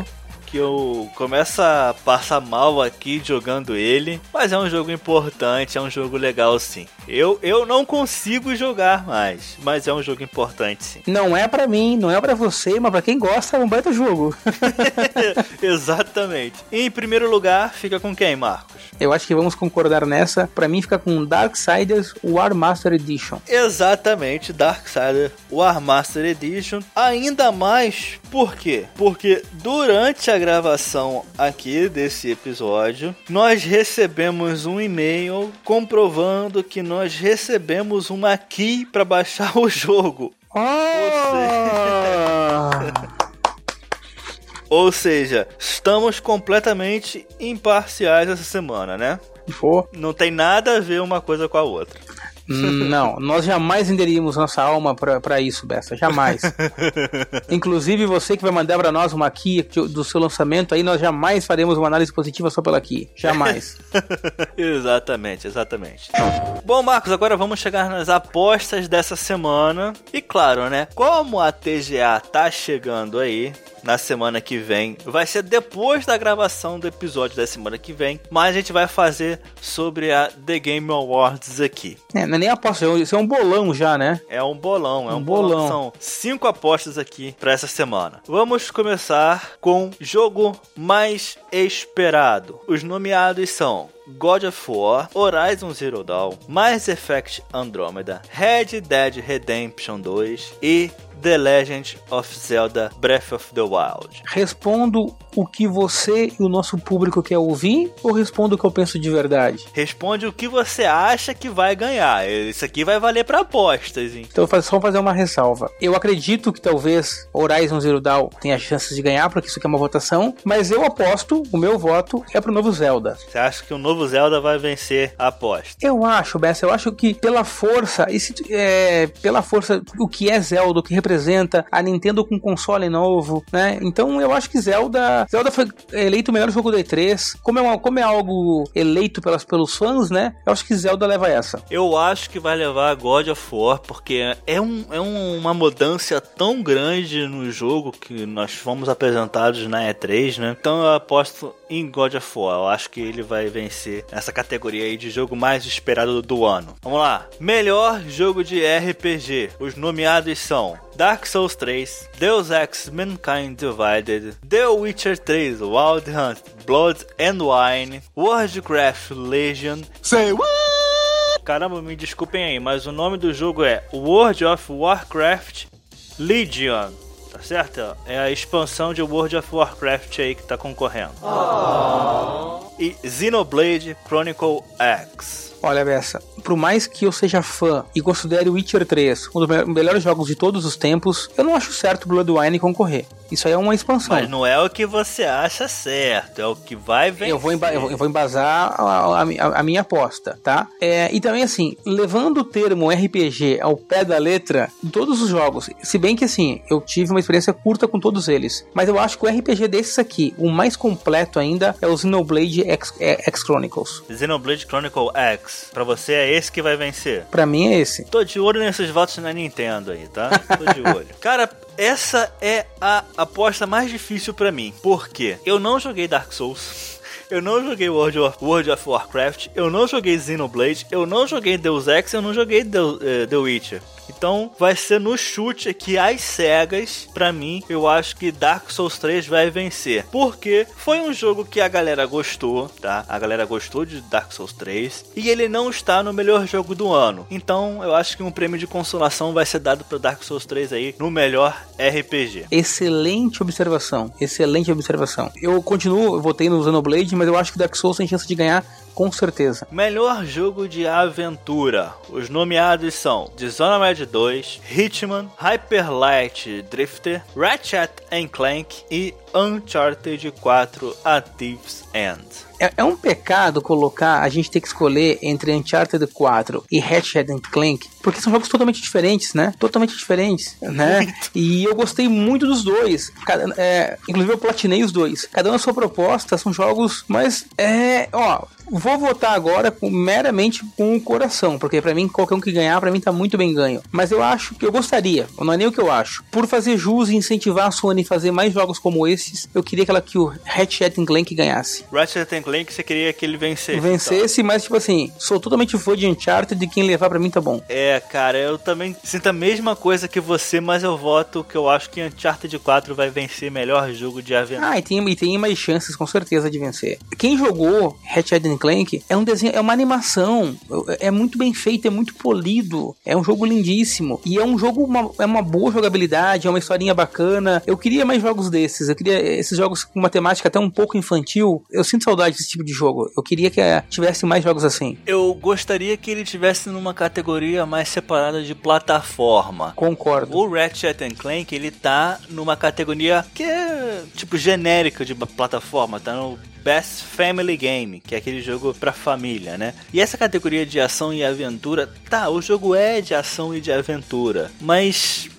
que eu começo a passar mal aqui jogando ele, mas é um jogo importante, é um jogo legal sim. Eu, eu não consigo jogar mais, mas é um jogo importante sim. Não é pra mim, não é pra você, mas pra quem gosta é um baita jogo. Exatamente. E em primeiro lugar, fica com quem, Marcos? Eu acho que vamos concordar nessa. Pra mim fica com Darksiders War Master Edition. Exatamente, Darksiders War Master Edition. Ainda mais, por quê? Porque durante a gravação aqui desse episódio, nós recebemos um e-mail comprovando que nós recebemos uma key para baixar o jogo. Oh! Ou seja, estamos completamente imparciais essa semana, né? Pô. Não tem nada a ver uma coisa com a outra. Não, nós jamais venderíamos nossa alma pra, pra isso, Bessa, jamais. Inclusive você que vai mandar pra nós uma key do seu lançamento, aí nós jamais faremos uma análise positiva só pela key, jamais. Exatamente, exatamente. Bom, Marcos, agora vamos chegar nas apostas dessa semana. E claro, né, como a T G A tá chegando aí na semana que vem, vai ser depois da gravação do episódio da semana que vem, mas a gente vai fazer sobre a The Game Awards aqui. É, não é nem aposta, isso é um bolão já, né? É um bolão, é um, um bolão. bolão. São cinco apostas aqui pra essa semana. Vamos começar com jogo mais esperado. Os nomeados são God of War, Horizon Zero Dawn, Mass Effect Andromeda, Red Dead Redemption dois e The Legend of Zelda Breath of the Wild. Respondo o que você e o nosso público quer ouvir ou respondo o que eu penso de verdade? Responde o que você acha que vai ganhar. Isso aqui vai valer para apostas, hein? Então só fazer uma ressalva. Eu acredito que talvez Horizon Zero Dawn tenha chances de ganhar, porque isso aqui é uma votação, mas eu aposto, o meu voto é pro novo Zelda. Você acha que o novo Zelda vai vencer a aposta? Eu acho, Bessa, eu acho que pela força, esse, é, pela força, o que é Zelda, o que representa a Nintendo com console novo, né? Então eu acho que Zelda Zelda foi eleito o melhor jogo da E três. Como é, uma, como é algo eleito pelas, pelos fãs, né? Eu acho que Zelda leva essa. Eu acho que vai levar God of War, porque é, um, é um, uma mudança tão grande no jogo que nós fomos apresentados na E três, né? Então eu aposto em God of War. Eu acho que ele vai vencer essa categoria aí de jogo mais esperado do ano. Vamos lá. Melhor jogo de R P G. Os nomeados são Dark Souls três, Deus Ex Mankind Divided, The Witcher três, Wild Hunt, Blood and Wine, Warcraft Legion. Say what? Caramba, me desculpem aí, mas o nome do jogo é World of Warcraft Legion. Tá certo? É a expansão de World of Warcraft aí que tá concorrendo. Oh. E Xenoblade Chronicle X. Olha, Bessa, por mais que eu seja fã e considere o Witcher três um dos melhores jogos de todos os tempos, eu não acho certo o Bloodwine concorrer. Isso aí é uma expansão. Mas não é o que você acha certo, é o que vai vencer. Eu vou, emba- eu vou embasar a, a, a minha aposta, tá? É, e também assim, levando o termo R P G ao pé da letra, em todos os jogos, se bem que assim, eu tive uma experiência curta com todos eles, mas eu acho que o R P G desses aqui, o mais completo ainda, é o Xenoblade X, X Chronicles. Xenoblade Chronicle X. Pra você é esse que vai vencer? Pra mim é esse. Tô de olho nesses votos na Nintendo aí, tá? Tô de olho. Cara, essa é a aposta mais difícil pra mim. Por quê? Eu não joguei Dark Souls. Eu não joguei World of, World of Warcraft. Eu não joguei Xenoblade. Eu não joguei Deus Ex. Eu não joguei The, uh, The Witcher. Então vai ser no chute aqui às cegas. Pra mim, eu acho que Dark Souls três vai vencer. Porque foi um jogo que a galera gostou, tá? A galera gostou de Dark Souls três. E ele não está no melhor jogo do ano. Então eu acho que um prêmio de consolação vai ser dado pro Dark Souls três aí no melhor R P G. Excelente observação. Excelente observação. Eu continuo, eu votei no Xenoblade, mas eu acho que Dark Souls tem chance de ganhar com certeza. Melhor jogo de aventura. Os nomeados são Dishonored dois, Hitman, Hyper Light Drifter, Ratchet and Clank e Uncharted quatro A Thief's End. é, é um pecado colocar, a gente ter que escolher entre Uncharted quatro e Ratchet and Clank, porque são jogos totalmente diferentes, né? Totalmente diferentes, né? Muito. E eu gostei muito dos dois. Cada, é, inclusive eu platinei os dois. Cada um na sua proposta, são jogos, mas é, ó, vou votar agora com, meramente com o coração, porque pra mim, qualquer um que ganhar, pra mim tá muito bem ganho. Mas eu acho que eu gostaria, não é nem o que eu acho, por fazer jus e incentivar a Sony a fazer mais jogos como esses, eu queria que, ela, que o Ratchet and Clank ganhasse. Ratchet and Clank, você queria que ele vencesse? Vencesse, então. Mas tipo assim, sou totalmente fã de Uncharted, de quem levar pra mim tá bom. É, cara, eu também sinto a mesma coisa que você, mas eu voto que eu acho que Uncharted quatro vai vencer melhor jogo de aventura. Ah, e tem, e tem mais chances, com certeza, de vencer. Quem jogou Ratchet and Clank é um desenho, é uma animação, é muito bem feito, é muito polido, é um jogo lindíssimo, e é um jogo, uma, é uma boa jogabilidade, é uma historinha bacana. Eu queria mais jogos desses, eu queria esses jogos com uma temática até um pouco infantil. Eu sinto saudade desse tipo de jogo, eu queria que é, tivesse mais jogos assim. Eu gostaria que ele tivesse numa categoria mais separada de plataforma. Concordo. O Ratchet and Clank, ele tá numa categoria que é tipo genérica de plataforma, tá no Best Family Game, que é aquele jogo pra família, né? E essa categoria de ação e aventura, tá, o jogo é de ação e de aventura, mas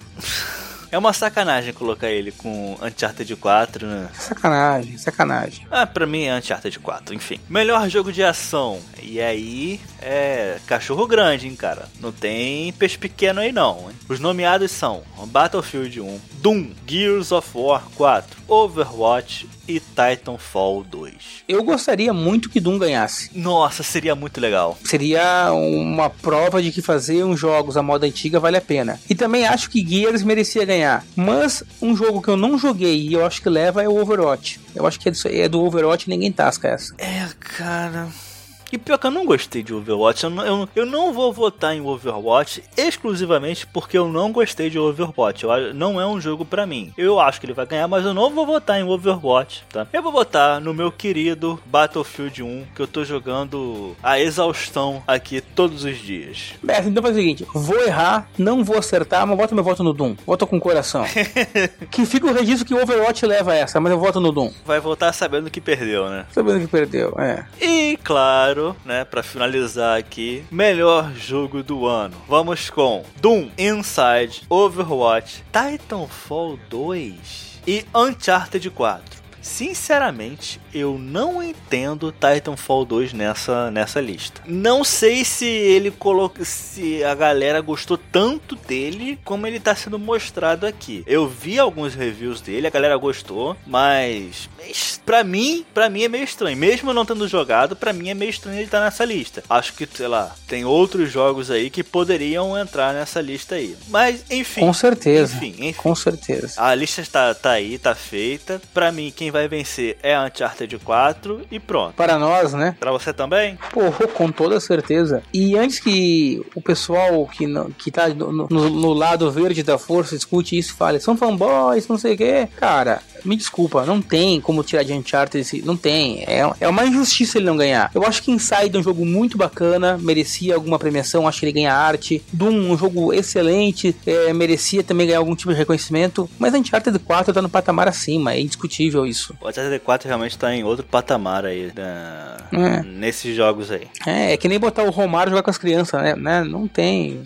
é uma sacanagem colocar ele com Uncharted quatro, né? Sacanagem, sacanagem. Ah, pra mim é Uncharted quatro, enfim. Melhor jogo de ação. E aí, é cachorro grande, hein, cara? Não tem peixe pequeno aí não, hein? Os nomeados são Battlefield um, Doom, Gears of War quatro, Overwatch e Titanfall dois. Eu gostaria muito que Doom ganhasse. Nossa, seria muito legal. Seria uma prova de que fazer uns jogos à moda antiga vale a pena. E também acho que Gears merecia ganhar. Mas um jogo que eu não joguei e eu acho que leva é o Overwatch. Eu acho que é do, é do Overwatch e ninguém tasca essa. É, cara... E pior que eu não gostei de Overwatch, eu não, eu, eu não vou votar em Overwatch exclusivamente porque eu não gostei de Overwatch. Eu, não é um jogo pra mim. Eu acho que ele vai ganhar, mas eu não vou votar em Overwatch, tá? Eu vou votar no meu querido Battlefield um, que eu tô jogando a exaustão aqui todos os dias. Bem, então faz o seguinte, vou errar, não vou acertar, mas voto meu voto no Doom. Voto com o coração. Que fica o registro que o Overwatch leva essa, mas eu voto no Doom. Vai votar sabendo que perdeu, né? Sabendo que perdeu, é. E claro, né, pra finalizar aqui, melhor jogo do ano. Vamos com Doom, Inside, Overwatch, Titanfall dois e Uncharted quatro. Sinceramente, eu não entendo Titanfall dois nessa, nessa lista. Não sei se ele coloca, se a galera gostou tanto dele como ele tá sendo mostrado aqui. Eu vi alguns reviews dele, a galera gostou, mas pra mim, pra mim é meio estranho. Mesmo eu não tendo jogado, pra mim é meio estranho ele estar nessa lista. Acho que, sei lá, tem outros jogos aí que poderiam entrar nessa lista aí. Mas, enfim. Com certeza. Enfim, enfim. Com certeza. A lista tá, tá aí, tá feita. Pra mim, quem vai vencer é a Uncharted quatro e pronto. Para nós, né? Pra você também? Pô, com toda certeza. E antes que o pessoal que, não, que tá no, no, no lado verde da força escute isso e fale, são fanboys, não sei o quê. Cara, me desculpa, não tem como tirar de Uncharted, não tem. É, é uma injustiça ele não ganhar. Eu acho que Inside é um jogo muito bacana, merecia alguma premiação, acho que ele ganha arte. Doom, um jogo excelente, é, merecia também ganhar algum tipo de reconhecimento. Mas Uncharted quatro tá no patamar acima, é indiscutível isso. O Uncharted quatro realmente tá em outro patamar aí, né? É. Nesses jogos aí. É, é que nem botar o Romário jogar com as crianças, né? né? Não tem.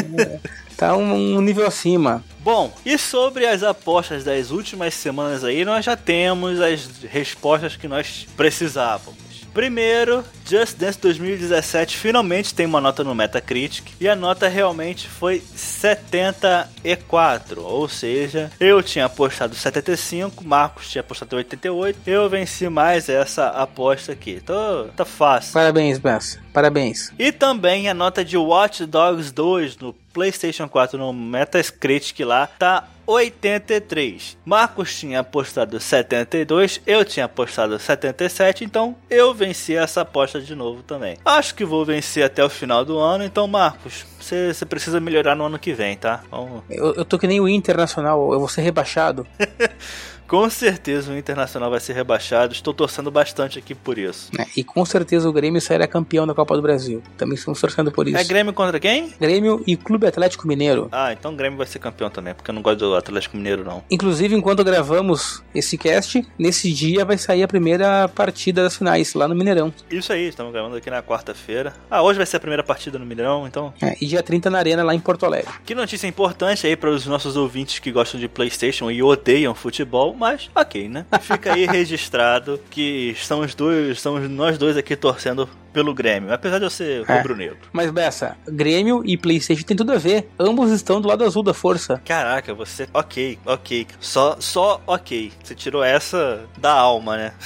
Tá um, um nível acima. Bom, e sobre as apostas das últimas semanas aí, nós já temos as respostas que nós precisávamos. Primeiro, Just Dance dois mil e dezessete finalmente tem uma nota no Metacritic e a nota realmente foi setenta e quatro, ou seja, eu tinha apostado setenta e cinco, Marcos tinha apostado oitenta e oito, eu venci mais essa aposta aqui, tô, tá fácil. Parabéns, Bessa, parabéns. E também a nota de Watch Dogs dois no PlayStation quatro no Metacritic lá tá oitenta e três. Marcos tinha apostado setenta e dois, eu tinha apostado setenta e sete, então eu venci essa aposta de novo também. Acho que vou vencer até o final do ano, então Marcos, você precisa melhorar no ano que vem, tá? Vamos... Eu, eu tô que nem o Internacional, eu vou ser rebaixado. Com certeza o Internacional vai ser rebaixado. Estou torcendo bastante aqui por isso. É, e com certeza o Grêmio será campeão da Copa do Brasil. Também estamos torcendo por isso. É Grêmio contra quem? Grêmio e Clube Atlético Mineiro. Ah, então o Grêmio vai ser campeão também, porque eu não gosto do Atlético Mineiro, não. Inclusive, enquanto gravamos esse cast, nesse dia vai sair a primeira partida das finais, lá no Mineirão. Isso aí, estamos gravando aqui na quarta-feira. Ah, hoje vai ser a primeira partida no Mineirão, então... É, e dia trinta na Arena, lá em Porto Alegre. Que notícia importante aí para os nossos ouvintes que gostam de PlayStation e odeiam futebol, mas ok, né? Fica aí registrado que estamos, dois, estamos nós dois aqui torcendo pelo Grêmio, apesar de eu ser é. rubro-negro. Mas, Bessa, Grêmio e PlayStation tem tudo a ver. Ambos estão do lado azul da força. Caraca, você... Ok, ok. Só, só ok. Você tirou essa da alma, né?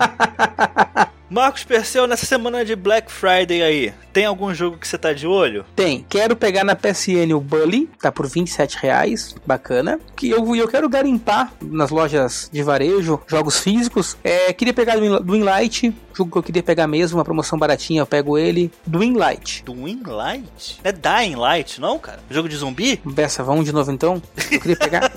Marcos Perseu, nessa semana de Black Friday aí, tem algum jogo que você tá de olho? Tem. Quero pegar na P S N o Bully, tá por vinte e sete reais, bacana. Que eu, eu quero garimpar nas lojas de varejo, jogos físicos. É, queria pegar do Dwinlight, jogo que eu queria pegar mesmo, uma promoção baratinha, eu pego ele. Dwinlight. Dwinlight? É Dying Light, não, cara? Jogo de zumbi? Bessa, vamos de novo então? Eu queria pegar...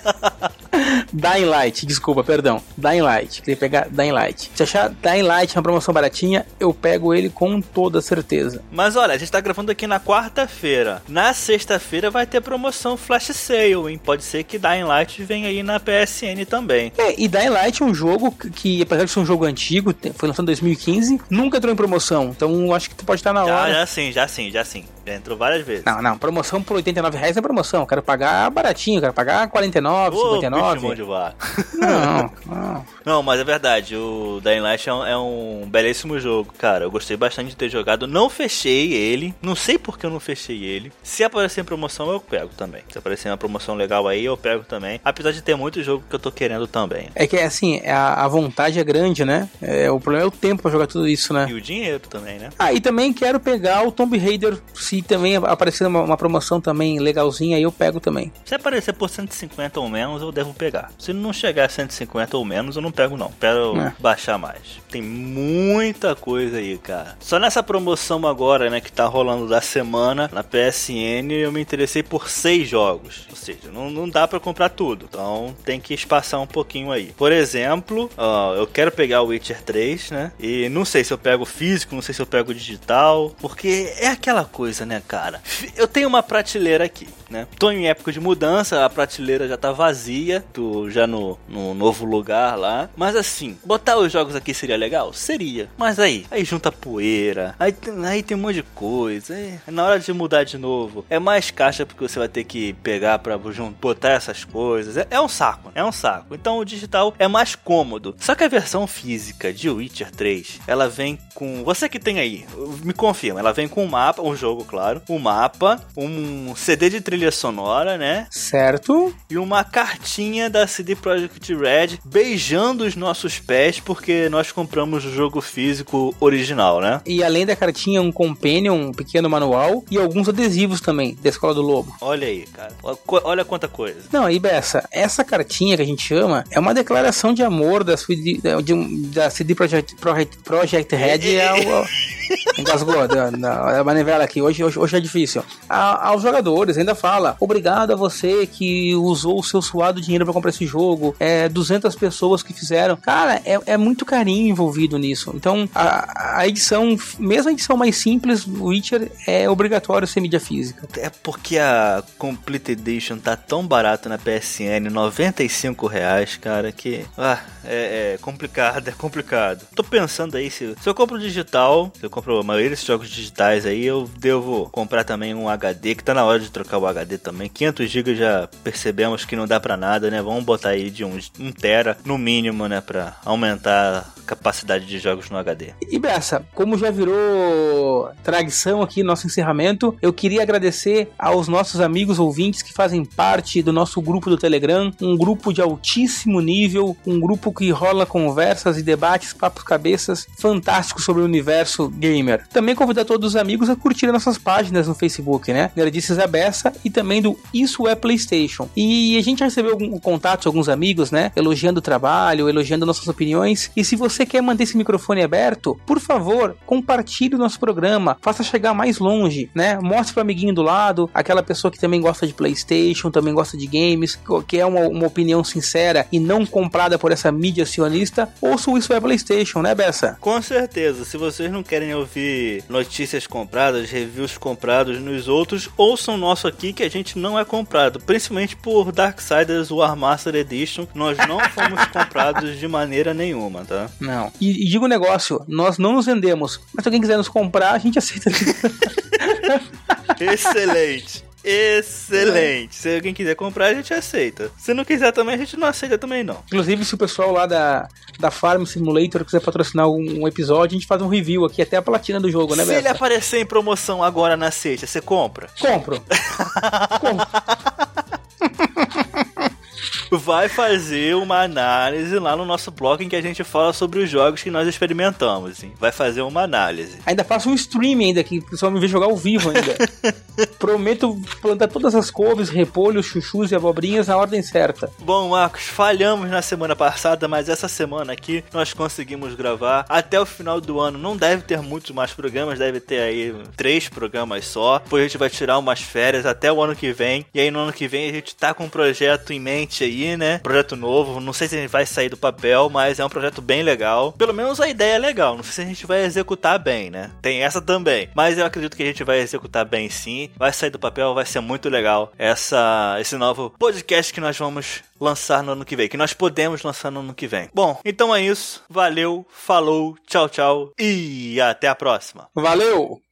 Dying Light, desculpa, perdão. Dying Light, queria pegar Dying Light. Se achar Dying Light uma promoção baratinha, eu pego ele com toda certeza. Mas olha, a gente tá gravando aqui na quarta-feira. Na sexta-feira vai ter promoção Flash Sale, hein? Pode ser que Dying Light venha aí na P S N também. É, e Dying Light é um jogo que, apesar de ser um jogo antigo, foi lançado em dois mil e quinze, nunca entrou em promoção. Então acho que pode estar na hora. Já, já sim, já sim, já sim. Já entrou várias vezes. Não, não, promoção por oitenta e nove reais é promoção. Eu quero pagar baratinho, eu quero pagar quarenta e nove, Ô, cinquenta e nove. bicho, mão de vaca. Não, não. Não, mas é verdade, o Dying Light é um, é um belíssimo jogo, cara. Eu gostei bastante de ter jogado. Não fechei ele, não sei porque eu não fechei ele. Se aparecer em promoção, eu pego também. Se aparecer uma promoção legal aí, eu pego também. Apesar de ter muito jogo que eu tô querendo também. É que assim, a, a vontade é grande, né? É, o problema é o tempo pra jogar tudo isso, né? E o dinheiro também, né? Ah, e também quero pegar o Tomb Raider. Se também aparecer uma, uma promoção também legalzinha, aí eu pego também. Se aparecer por cento e cinquenta ou menos, eu devo pegar. Se não chegar a cento e cinquenta ou menos, eu não pego não. Espero é. baixar mais. Tem muita coisa aí, cara. Só nessa promoção agora, né, que tá rolando da semana na P S N, eu me interessei por seis jogos. Ou seja, não, não dá pra comprar tudo. Então tem que espaçar um pouquinho aí. Por exemplo, ó, eu quero pegar o Witcher três, né? E não sei se eu pego físico, não sei se eu pego digital. Porque é aquela coisa, né, cara? Eu tenho uma prateleira aqui, né? Tô em época de mudança, a prateleira já tá vazia. Tô já no, no novo lugar lá. Mas assim, botar os jogos aqui seria legal? Seria. Mas aí, aí junta poeira, aí, aí tem um monte de coisa. Aí, na hora de mudar de novo, é mais caixa porque você vai ter que pegar pra botar essas coisas. É, é um saco, é um saco. Então o digital é mais cômodo. Só que a versão física de Witcher três, ela vem com... Você que tem aí, me confirma, ela vem com um mapa, um jogo, claro, um mapa, um C D de trilha sonora, né? Certo. E uma cartinha da C D Projekt Red beijando os nossos pés porque nós compramos o jogo físico original, né? E além da cartinha, um companion, um pequeno manual e alguns adesivos também da Escola do Lobo. Olha aí, cara. Olha quanta coisa. Não, aí Bessa, essa cartinha que a gente chama é uma declaração de amor da, de, de, da C D Projekt, Projekt, Projekt Red ao... Engasgou da, da manivela aqui, hoje, hoje, hoje é difícil. A, aos jogadores, ainda fala: obrigado a você que usou o seu suado dinheiro pra comprar esse jogo. É duzentas pessoas que fizeram. Cara, é, é muito carinho envolvido nisso. Então, a, a edição, mesmo a edição mais simples, Witcher é obrigatório ser mídia física. É porque a Complete Edition tá tão barata na P S N, noventa e cinco reais, cara, que ah, é, é complicado, é complicado. Tô pensando aí, se, se eu compro digital, se eu compro a maioria desses jogos digitais aí, eu devo comprar também um H D, que tá na hora de trocar o H D também. quinhentos gigas já percebemos que não dá pra nada, né? Vamos botar aí de uns um tera no mínimo, né? Pra aumentar a capacidade de jogos no H D. E Bessa, como já virou tradição aqui no nosso encerramento, eu queria agradecer aos nossos amigos ouvintes que fazem parte do nosso grupo do Telegram, um grupo de altíssimo nível, um grupo que rola conversas e debates, papos cabeças fantásticos sobre o universo gamer. Também convidar todos os amigos a curtir nossas páginas no Facebook, né? Nerdices a Beça e também do Isso é PlayStation. E a gente recebeu algum contato de alguns amigos, né? Elogiando o trabalho, trabalho, elogiando nossas opiniões. E se você quer manter esse microfone aberto, por favor, compartilhe o nosso programa, faça chegar mais longe, né? Mostre pro amiguinho do lado, aquela pessoa que também gosta de PlayStation, também gosta de games, que é uma, uma opinião sincera e não comprada por essa mídia acionista. Ouça o Isso é PlayStation, né, Bessa? Com certeza. Se vocês não querem ouvir notícias compradas, reviews comprados nos outros, ouçam o nosso aqui, que a gente não é comprado, principalmente por Darksiders War Master Edition. Nós não fomos comprados de maneira nenhuma, tá? Não. E, e digo um negócio, nós não nos vendemos, mas se alguém quiser nos comprar, a gente aceita. Excelente. Excelente. Se alguém quiser comprar, a gente aceita. Se não quiser também, a gente não aceita também, não. Inclusive, se o pessoal lá da, da Farm Simulator quiser patrocinar um, um episódio, a gente faz um review aqui, até a platina do jogo, né, Se Bessa? ele aparecer em promoção agora na sexta, você compra? Compro. Compro. Vai fazer uma análise lá no nosso blog em que a gente fala sobre os jogos que nós experimentamos, hein? Vai fazer uma análise. Ainda faço um stream ainda, que o pessoal me vê jogar ao vivo ainda. Prometo plantar todas as couves, repolhos, chuchus e abobrinhas na ordem certa. Bom, Marcos, falhamos na semana passada, mas essa semana aqui nós conseguimos gravar. Até o final do ano não deve ter muitos mais programas, deve ter aí três programas só. Depois a gente vai tirar umas férias até o ano que vem. E aí no ano que vem a gente tá com um projeto em mente aí, né? Projeto novo, não sei se a gente vai sair do papel, mas é um projeto bem legal. Pelo menos a ideia é legal, não sei se a gente vai executar bem, né? Tem essa também, mas eu acredito que a gente vai executar bem sim. Vai sair do papel, vai ser muito legal essa, esse novo podcast que nós vamos lançar no ano que vem, que nós podemos lançar no ano que vem. Bom, então é isso. Valeu, falou, tchau, tchau e até a próxima. Valeu!